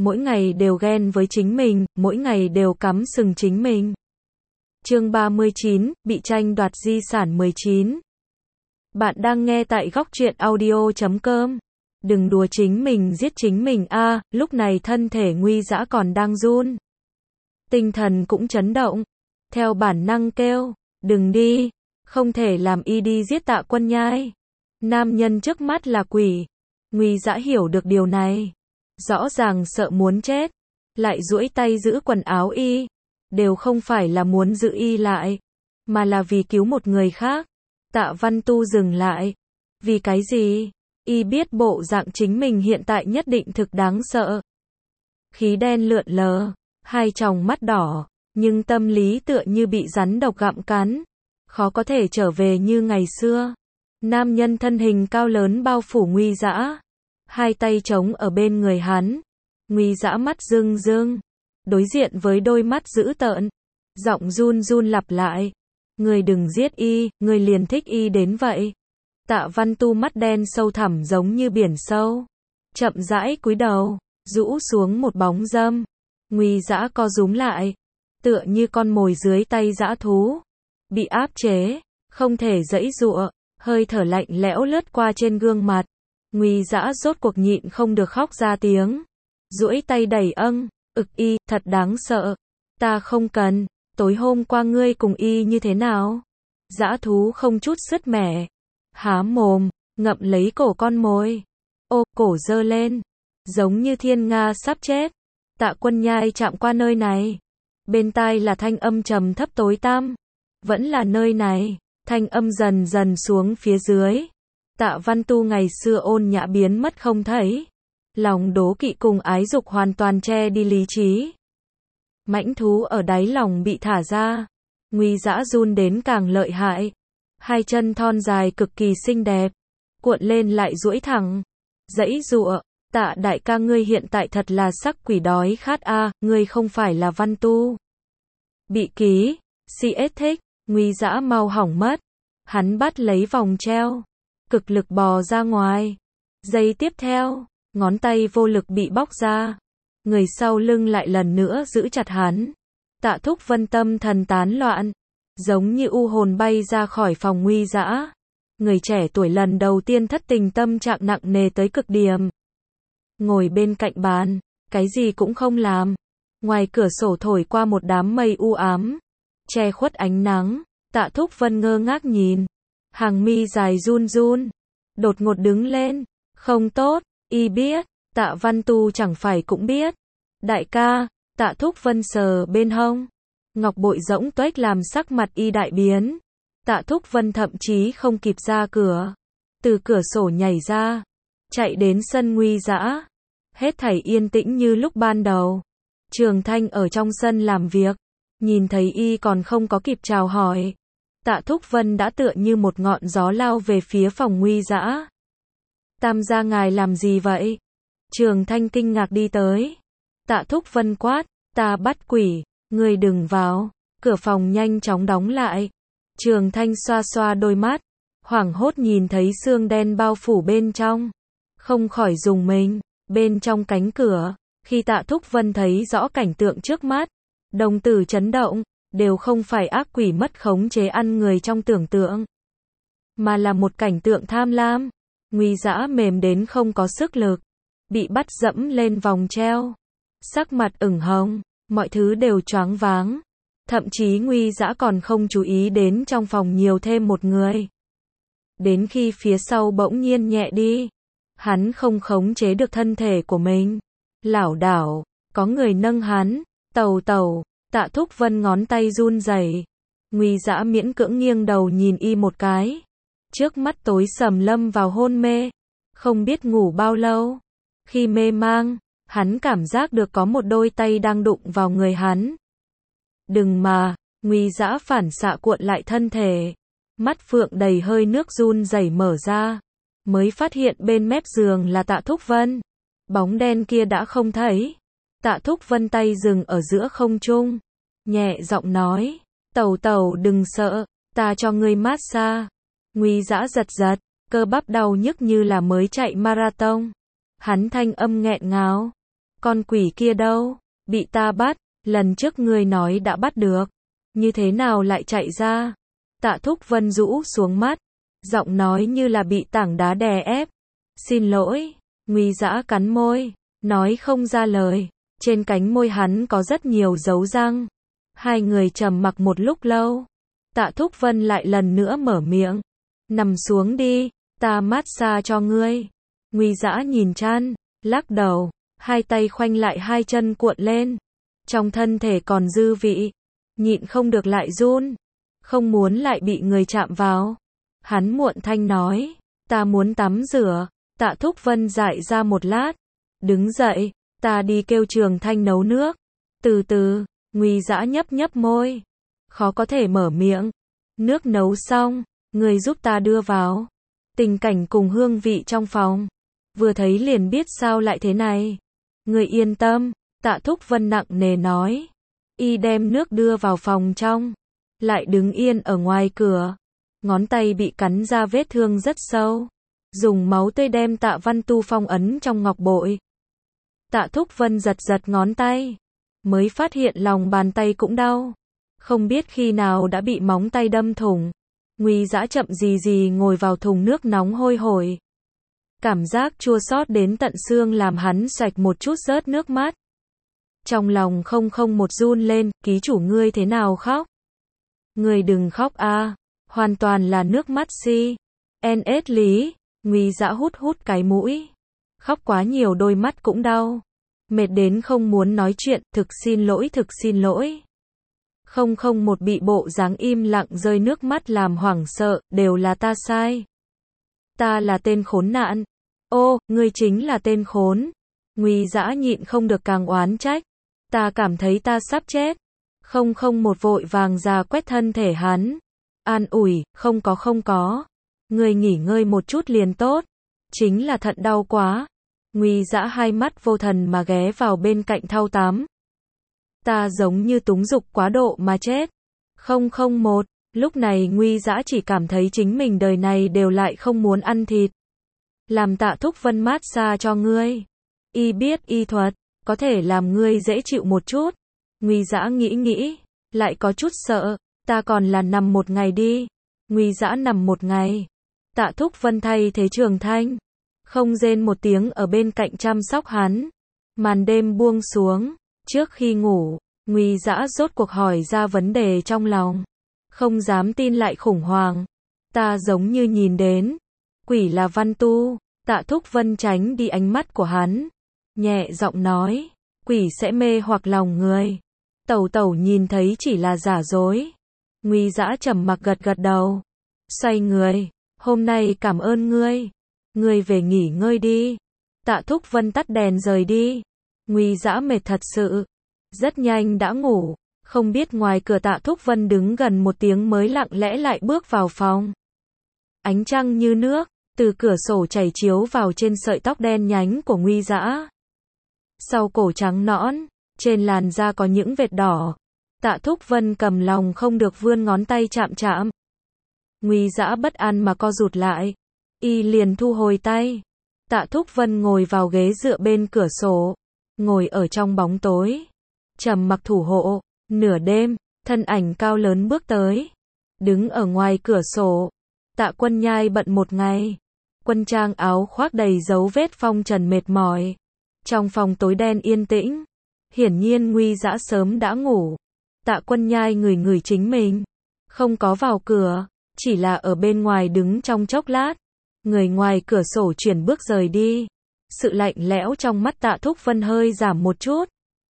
mỗi ngày đều ghen với chính mình, mỗi ngày đều cắm sừng chính mình. Chương 39, bị tranh đoạt di sản 19. Bạn đang nghe tại góc truyện audio.com. Đừng đùa chính mình giết chính mình a, lúc này thân thể Nguy Dã còn đang run. Tinh thần cũng chấn động. Theo bản năng kêu, đừng đi, không thể làm y đi giết Tạ Quân Nhai. Nam nhân trước mắt là quỷ. Nguy Dã hiểu được điều này. Rõ ràng sợ muốn chết. Lại duỗi tay giữ quần áo y. Đều không phải là muốn giữ y lại. Mà là vì cứu một người khác. Tạ Văn Tu dừng lại. Vì cái gì? Y biết bộ dạng chính mình hiện tại nhất định thực đáng sợ. Khí đen lượn lờ. Hai tròng mắt đỏ. Nhưng tâm lý tựa như bị rắn độc gặm cắn. Khó có thể trở về như ngày xưa. Nam nhân thân hình cao lớn bao phủ Nguy Dã. Hai tay trống ở bên người hắn. Nguy Dã mắt rưng rưng. Đối diện với đôi mắt dữ tợn. Giọng run run lặp lại. Người đừng giết y, người liền thích y đến vậy. Tạ Văn Tu mắt đen sâu thẳm giống như biển sâu. Chậm rãi cúi đầu, rũ xuống một bóng dâm. Nguy Dã co rúm lại. Tựa như con mồi dưới tay dã thú. Bị áp chế, không thể giãy giụa, hơi thở lạnh lẽo lướt qua trên gương mặt. Nguy Dã rốt cuộc nhịn không được khóc ra tiếng. Duỗi tay đẩy ực y, thật đáng sợ. Ta không cần, tối hôm qua ngươi cùng y như thế nào? Dã thú không chút sứt mẻ. Há mồm, ngậm lấy cổ con mồi. Ô, cổ giơ lên. Giống như thiên nga sắp chết. Tạ Quân Nhai chạm qua nơi này. Bên tai là thanh âm trầm thấp tối tăm. Vẫn là nơi này. Thanh âm dần dần xuống phía dưới. Tạ Văn Tu ngày xưa ôn nhã biến mất không thấy. Lòng đố kỵ cùng ái dục hoàn toàn che đi lý trí. Mãnh thú ở đáy lòng bị thả ra. Nguy Dã run đến càng lợi hại. Hai chân thon dài cực kỳ xinh đẹp. Cuộn lên lại duỗi thẳng. Giãy giụa. Tạ đại ca ngươi hiện tại thật là sắc quỷ đói khát a, ngươi không phải là Văn Tu. Bị ký. CS thích. Nguy Dã mau hỏng mất. Hắn bắt lấy vòng treo. Cực lực bò ra ngoài. Giây tiếp theo. Ngón tay vô lực bị bóc ra. Người sau lưng lại lần nữa giữ chặt hắn. Tạ Thúc Vân tâm thần tán loạn. Giống như u hồn bay ra khỏi phòng Nguy Dã. Người trẻ tuổi lần đầu tiên thất tình tâm trạng nặng nề tới cực điểm. Ngồi bên cạnh bàn. Cái gì cũng không làm. Ngoài cửa sổ thổi qua một đám mây u ám. Che khuất ánh nắng. Tạ Thúc Vân ngơ ngác nhìn. Hàng mi dài run run. Đột ngột đứng lên. Không tốt. Y biết, Tạ Văn Tu chẳng phải cũng biết. Đại ca, Tạ Thúc Vân sờ bên hông. Ngọc bội rỗng tuếch làm sắc mặt y đại biến. Tạ Thúc Vân thậm chí không kịp ra cửa. Từ cửa sổ nhảy ra. Chạy đến sân Nguy Dã. Hết thảy yên tĩnh như lúc ban đầu. Trường Thanh ở trong sân làm việc. Nhìn thấy y còn không có kịp chào hỏi. Tạ Thúc Vân đã tựa như một ngọn gió lao về phía phòng Nguy Dã. Tam gia ngài làm gì vậy? Trường Thanh kinh ngạc đi tới. Tạ Thúc Vân quát, ta bắt quỷ, ngươi đừng vào. Cửa phòng nhanh chóng đóng lại. Trường Thanh xoa xoa đôi mắt, hoảng hốt nhìn thấy xương đen bao phủ bên trong. Không khỏi rùng mình, bên trong cánh cửa, khi Tạ Thúc Vân thấy rõ cảnh tượng trước mắt, đồng tử chấn động, đều không phải ác quỷ mất khống chế ăn người trong tưởng tượng, mà là một cảnh tượng tham lam. Nguy Dã mềm đến không có sức lực, bị bắt dẫm lên vòng treo, sắc mặt ửng hồng, mọi thứ đều choáng váng. Thậm chí Nguy Dã còn không chú ý đến trong phòng nhiều thêm một người. Đến khi phía sau bỗng nhiên nhẹ đi, hắn không khống chế được thân thể của mình, lảo đảo, có người nâng hắn, tàu tàu. Tạ Thúc Vân ngón tay run rẩy. Nguy Dã miễn cưỡng nghiêng đầu nhìn y một cái. Trước mắt tối sầm lâm vào hôn mê. Không biết ngủ bao lâu. Khi mê mang, hắn cảm giác được có một đôi tay đang đụng vào người hắn. Đừng mà, Nguy Dã phản xạ cuộn lại thân thể. Mắt phượng đầy hơi nước run rẩy mở ra. Mới phát hiện bên mép giường là Tạ Thúc Vân. Bóng đen kia đã không thấy. Tạ Thúc Vân tay dừng ở giữa không trung. Nhẹ giọng nói, tàu tàu đừng sợ, ta cho ngươi massage. Nguy Dã giật giật, cơ bắp đau nhức như là mới chạy marathon. Hắn thanh âm nghẹn ngào. Con quỷ kia đâu? Bị ta bắt, lần trước ngươi nói đã bắt được. Như thế nào lại chạy ra? Tạ Thúc Vân rũ xuống mắt, giọng nói như là bị tảng đá đè ép. Xin lỗi, Nguy Dã cắn môi, nói không ra lời. Trên cánh môi hắn có rất nhiều dấu răng. Hai người trầm mặc một lúc lâu. Tạ Thúc Vân lại lần nữa mở miệng. Nằm xuống đi, ta massage cho ngươi. Nguy Dã nhìn chăn, lắc đầu, hai tay khoanh lại hai chân cuộn lên. Trong thân thể còn dư vị, nhịn không được lại run, không muốn lại bị người chạm vào. Hắn muộn thanh nói, ta muốn tắm rửa. Tạ Thúc Vân dại ra một lát, đứng dậy, ta đi kêu Trường Thanh nấu nước. Từ từ, Nguy Dã nhấp nhấp môi, khó có thể mở miệng. Nước nấu xong, người giúp ta đưa vào. Tình cảnh cùng hương vị trong phòng, vừa thấy liền biết sao lại thế này. Người yên tâm, Tạ Thúc Vân nặng nề nói. Y đem nước đưa vào phòng trong, lại đứng yên ở ngoài cửa. Ngón tay bị cắn ra vết thương rất sâu. Dùng máu tươi đem Tạ Văn Tu phong ấn trong ngọc bội. Tạ Thúc Vân giật giật ngón tay, mới phát hiện lòng bàn tay cũng đau. Không biết khi nào đã bị móng tay đâm thủng. Nguy Dã chậm gì gì ngồi vào thùng nước nóng hôi hổi. Cảm giác chua xót đến tận xương làm hắn xoạch một chút rớt nước mắt. Trong lòng một run lên, ký chủ ngươi thế nào khóc? Ngươi đừng khóc a, hoàn toàn là nước mắt si. NS Lý, Nguy Dã hút hút cái mũi. Khóc quá nhiều đôi mắt cũng đau. Mệt đến không muốn nói chuyện, thực xin lỗi, thực xin lỗi. 001 bị bộ dáng im lặng rơi nước mắt làm hoảng sợ, đều là ta sai. Ta là tên khốn nạn. Ô, ngươi chính là tên khốn. Nguy Dã nhịn không được càng oán trách. Ta cảm thấy ta sắp chết. 001 vội vàng ra quét thân thể hắn. An ủi, không có. Ngươi nghỉ ngơi một chút liền tốt. Chính là thận đau quá. Nguy Dã hai mắt vô thần mà ghé vào bên cạnh thau tắm. Ta giống như túng dục quá độ mà chết. 001, lúc này Nguy Dã chỉ cảm thấy chính mình đời này đều lại không muốn ăn thịt. Làm Tạ Thúc Vân massage cho ngươi. Y biết y thuật, có thể làm ngươi dễ chịu một chút. Nguy Dã nghĩ, lại có chút sợ. Ta còn là nằm một ngày đi. Nguy Dã nằm một ngày. Tạ Thúc Vân thay thế Trường Thanh, không rên một tiếng ở bên cạnh chăm sóc hắn. Màn đêm buông xuống, trước khi ngủ, Nguy Dã rốt cuộc hỏi ra vấn đề trong lòng. Không dám tin lại khủng hoảng. Ta giống như nhìn đến quỷ là Văn Tu. Tạ Thúc Vân tránh đi ánh mắt của hắn, nhẹ giọng nói, quỷ sẽ mê hoặc lòng người. Tẩu nhìn thấy chỉ là giả dối. Nguy Dã trầm mặc gật đầu, xoay người, hôm nay cảm ơn ngươi. Ngươi về nghỉ ngơi đi. Tạ Thúc Vân tắt đèn rời đi. Nguy Dã mệt thật sự, rất nhanh đã ngủ. Không biết ngoài cửa Tạ Thúc Vân đứng gần một tiếng mới lặng lẽ lại bước vào phòng. Ánh trăng như nước, từ cửa sổ chảy chiếu vào trên sợi tóc đen nhánh của Nguy Dã. Sau cổ trắng nõn, trên làn da có những vệt đỏ. Tạ Thúc Vân cầm lòng không được vươn ngón tay chạm. Nguy Dã bất an mà co rụt lại. Y liền thu hồi tay. Tạ Thúc Vân ngồi vào ghế dựa bên cửa sổ, ngồi ở trong bóng tối, trầm mặc thủ hộ. Nửa đêm, thân ảnh cao lớn bước tới, đứng ở ngoài cửa sổ. Tạ Quân Nhai bận một ngày, quân trang áo khoác đầy dấu vết phong trần mệt mỏi. Trong phòng tối đen yên tĩnh, hiển nhiên Nguy Dã sớm đã ngủ. Tạ Quân Nhai ngửi chính mình, không có vào cửa, chỉ là ở bên ngoài đứng trong chốc lát. Người ngoài cửa sổ chuyển bước rời đi. Sự lạnh lẽo trong mắt Tạ Thúc Vân hơi giảm một chút.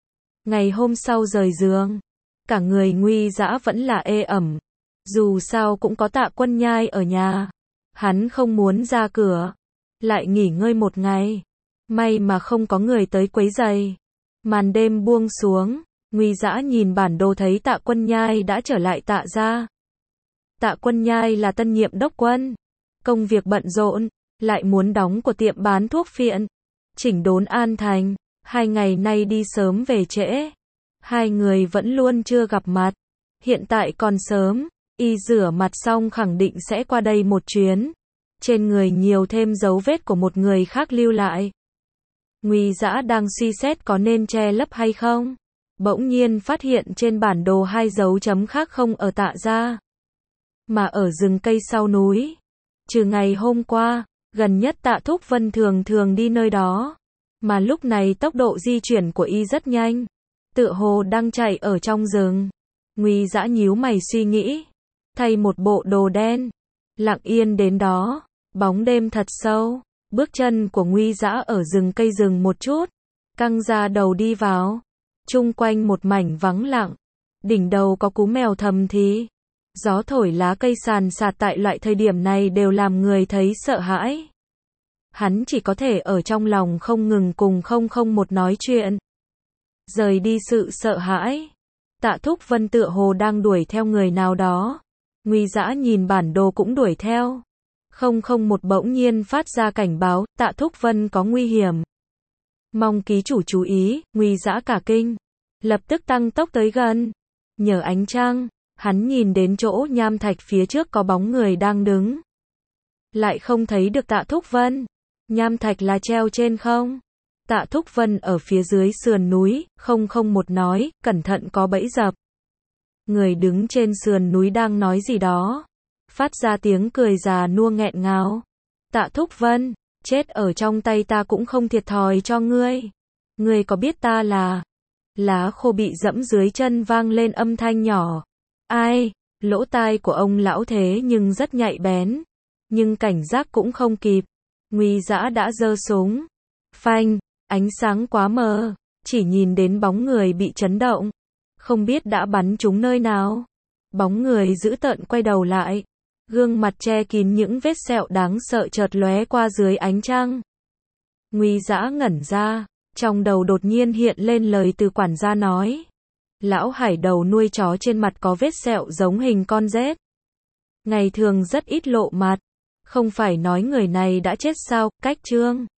Ngày hôm sau rời giường, cả người Nguy Dã vẫn là ê ẩm. Dù sao cũng có Tạ Quân Nhai ở nhà, hắn không muốn ra cửa, lại nghỉ ngơi một ngày. May mà không có người tới quấy rầy. Màn đêm buông xuống, Nguy Dã nhìn bản đồ thấy Tạ Quân Nhai đã trở lại Tạ gia. Tạ Quân Nhai là tân nhiệm đốc quân, công việc bận rộn, lại muốn đóng của tiệm bán thuốc phiện, chỉnh đốn An Thành. 2 ngày nay đi sớm về trễ, hai người vẫn luôn chưa gặp mặt. Hiện tại còn sớm, y rửa mặt xong khẳng định sẽ qua đây một chuyến. Trên người nhiều thêm dấu vết của một người khác lưu lại. Nguy Dã đang suy xét có nên che lấp hay không. Bỗng nhiên phát hiện trên bản đồ 2 dấu chấm khác không ở Tạ gia, mà ở rừng cây sau núi. Trừ ngày hôm qua, gần nhất Tạ Thúc Vân thường thường đi nơi đó, mà lúc này tốc độ di chuyển của y rất nhanh, tựa hồ đang chạy ở trong rừng. Nguy Dã nhíu mày suy nghĩ, thay một bộ đồ đen, lặng yên đến đó. Bóng đêm thật sâu, bước chân của Nguy Dã ở rừng cây dừng một chút, căng ra đầu đi vào. Chung quanh một mảnh vắng lặng, đỉnh đầu có cú mèo thầm thì. Gió thổi lá cây sàn sạt tại loại thời điểm này đều làm người thấy sợ hãi. Hắn chỉ có thể ở trong lòng không ngừng cùng 001 nói chuyện. Rời đi sự sợ hãi. Tạ Thúc Vân tựa hồ đang đuổi theo người nào đó. Nguy Dã nhìn bản đồ cũng đuổi theo. 001 bỗng nhiên phát ra cảnh báo, Tạ Thúc Vân có nguy hiểm. Mong ký chủ chú ý. Nguy Dã cả kinh, lập tức tăng tốc tới gần. Nhờ ánh trăng, hắn nhìn đến chỗ nham thạch phía trước có bóng người đang đứng. Lại không thấy được Tạ Thúc Vân. Nham thạch là treo trên không. Tạ Thúc Vân ở phía dưới sườn núi. 001 nói, cẩn thận có bẫy dập. Người đứng trên sườn núi đang nói gì đó, phát ra tiếng cười già nua nghẹn ngào. Tạ Thúc Vân, chết ở trong tay ta cũng không thiệt thòi cho ngươi. Ngươi có biết ta là... Lá khô bị dẫm dưới chân vang lên âm thanh nhỏ. Ai? Lỗ tai của ông lão thế nhưng rất nhạy bén. Nhưng cảnh giác cũng không kịp. Nguy Dã đã giơ súng. Phanh, ánh sáng quá mờ, chỉ nhìn đến bóng người bị chấn động. Không biết đã bắn trúng nơi nào. Bóng người dữ tợn quay đầu lại. Gương mặt che kín những vết sẹo đáng sợ chợt lóe qua dưới ánh trăng. Nguy Dã ngẩn ra, trong đầu đột nhiên hiện lên lời từ quản gia nói. Lão Hải đầu nuôi chó trên mặt có vết sẹo giống hình con rết. Ngày thường rất ít lộ mặt. Không phải nói người này đã chết sao? Cách chương